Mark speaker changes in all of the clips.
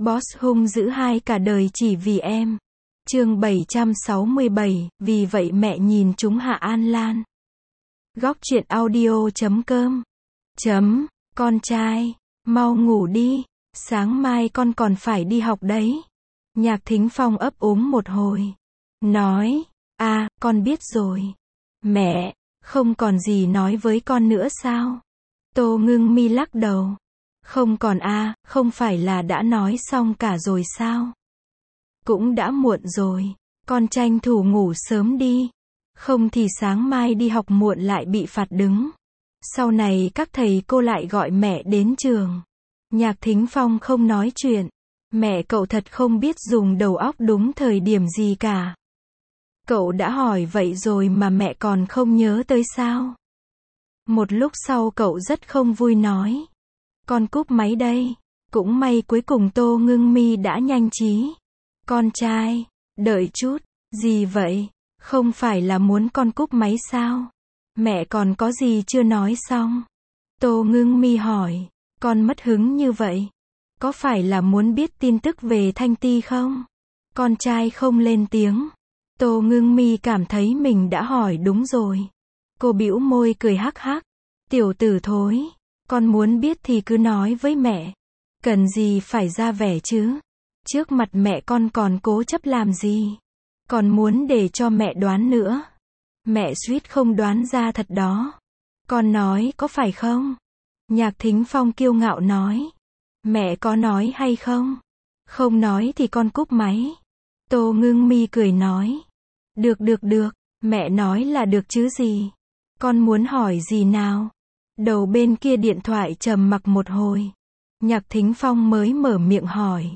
Speaker 1: Boss hung dữ hai cả đời chỉ vì em. Chương 767, vì vậy mẹ nhìn chúng Hạ An Lan. Góc truyện audio.com. Con trai, mau ngủ đi, sáng mai con còn phải đi học đấy. Nhạc Thính Phong ấp úng một hồi. Nói, con biết rồi. Mẹ, không còn gì nói với con nữa sao? Tô Ngưng Mi lắc đầu. Không còn không phải là đã nói xong cả rồi sao? Cũng đã muộn rồi, con tranh thủ ngủ sớm đi. Không thì sáng mai đi học muộn lại bị phạt đứng. Sau này các thầy cô lại gọi mẹ đến trường. Nhạc Thính Phong không nói chuyện. Mẹ cậu thật không biết dùng đầu óc đúng thời điểm gì cả. Cậu đã hỏi vậy rồi mà mẹ còn không nhớ tới sao? Một lúc sau cậu rất không vui nói. Con cúp máy đây. Cũng may cuối cùng Tô Ngưng Mi đã nhanh trí. Con trai, đợi chút, gì vậy? Không phải là muốn con cúp máy sao? Mẹ còn có gì chưa nói xong? Tô Ngưng Mi hỏi, con mất hứng như vậy. Có phải là muốn biết tin tức về Thanh Ti không? Con trai không lên tiếng. Tô Ngưng Mi cảm thấy mình đã hỏi đúng rồi. Cô bĩu môi cười hắc hắc. Tiểu tử thối, con muốn biết thì cứ nói với mẹ. Cần gì phải ra vẻ chứ? Trước mặt mẹ con còn cố chấp làm gì? Còn muốn để cho mẹ đoán nữa. Mẹ suýt không đoán ra thật đó. Con nói có phải không? Nhạc Thính Phong kiêu ngạo nói. Mẹ có nói hay không? Không nói thì con cúp máy. Tô Ngưng Mi cười nói. Được, mẹ nói là được chứ gì. Con muốn hỏi gì nào? Đầu bên kia điện thoại trầm mặc một hồi. Nhạc Thính Phong mới mở miệng hỏi.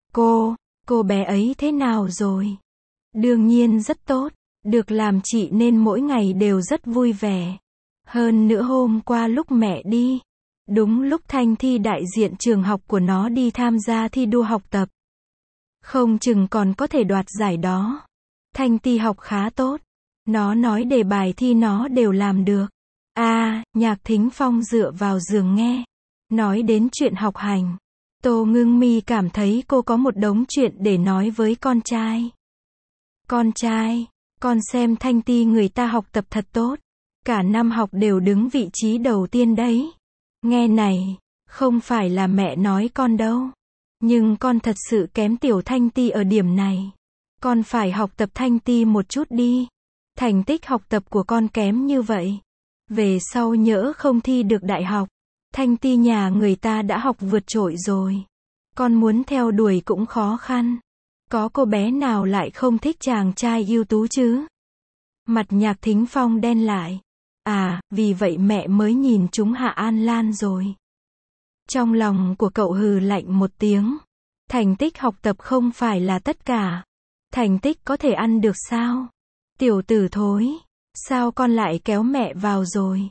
Speaker 1: Cô bé ấy thế nào rồi? Đương nhiên rất tốt. Được làm chị nên mỗi ngày đều rất vui vẻ. Hơn nữa hôm qua lúc mẹ đi. Đúng lúc Thanh Thi đại diện trường học của nó đi tham gia thi đua học tập. Không chừng còn có thể đoạt giải đó. Thanh Ti học khá tốt. Nó nói đề bài thi nó đều làm được. Nhạc Thính Phong dựa vào giường nghe. Nói đến chuyện học hành. Tô Ngưng Mi cảm thấy cô có một đống chuyện để nói với con trai. Con trai, con xem Thanh Ti người ta học tập thật tốt. Cả năm học đều đứng vị trí đầu tiên đấy. Nghe này, không phải là mẹ nói con đâu. Nhưng con thật sự kém tiểu Thanh Ti ở điểm này. Con phải học tập Thanh Ti một chút đi. Thành tích học tập của con kém như vậy. Về sau nhỡ không thi được đại học. Thanh Ti nhà người ta đã học vượt trội rồi. Con muốn theo đuổi cũng khó khăn. Có cô bé nào lại không thích chàng trai ưu tú chứ? Mặt Nhạc Thính Phong đen lại. Vì vậy mẹ mới nhìn chúng Hạ An Lan rồi. Trong lòng của cậu hừ lạnh một tiếng. Thành tích học tập không phải là tất cả. Thành tích có thể ăn được sao? Tiểu tử thối, sao con lại kéo mẹ vào rồi?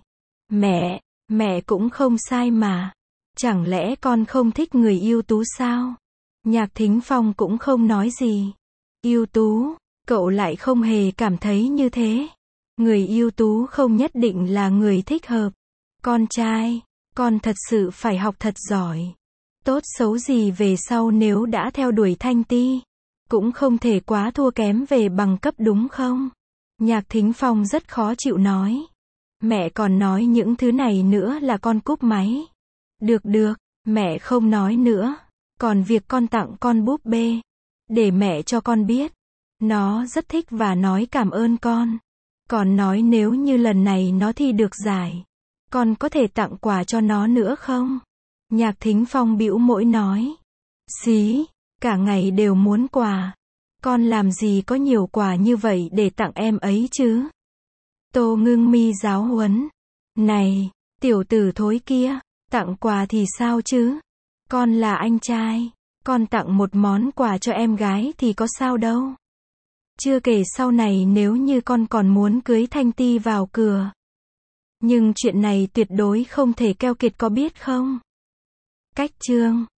Speaker 1: Mẹ cũng không sai mà. Chẳng lẽ con không thích người ưu tú sao? Nhạc Thính Phong cũng không nói gì. Ưu tú, cậu lại không hề cảm thấy như thế. Người ưu tú không nhất định là người thích hợp. Con trai, con thật sự phải học thật giỏi. Tốt xấu gì về sau nếu đã theo đuổi Thanh Ti. Cũng không thể quá thua kém về bằng cấp đúng không? Nhạc Thính Phong rất khó chịu nói. Mẹ còn nói những thứ này nữa là con cúp máy. Được, mẹ không nói nữa. Còn việc con tặng con búp bê. Để mẹ cho con biết. Nó rất thích và nói cảm ơn con. Còn nói nếu như lần này nó thi được giải. Con có thể tặng quà cho nó nữa không? Nhạc Thính Phong bĩu môi nói. Xí, cả ngày đều muốn quà. Con làm gì có nhiều quà như vậy để tặng em ấy chứ? Tô Ngưng Mi giáo huấn. Này, tiểu tử thối kia, tặng quà thì sao chứ? Con là anh trai. Con tặng một món quà cho em gái thì có sao đâu. Chưa kể sau này nếu như con còn muốn cưới Thanh Ti vào cửa. Nhưng chuyện này tuyệt đối không thể keo kiệt có biết không? Cách chương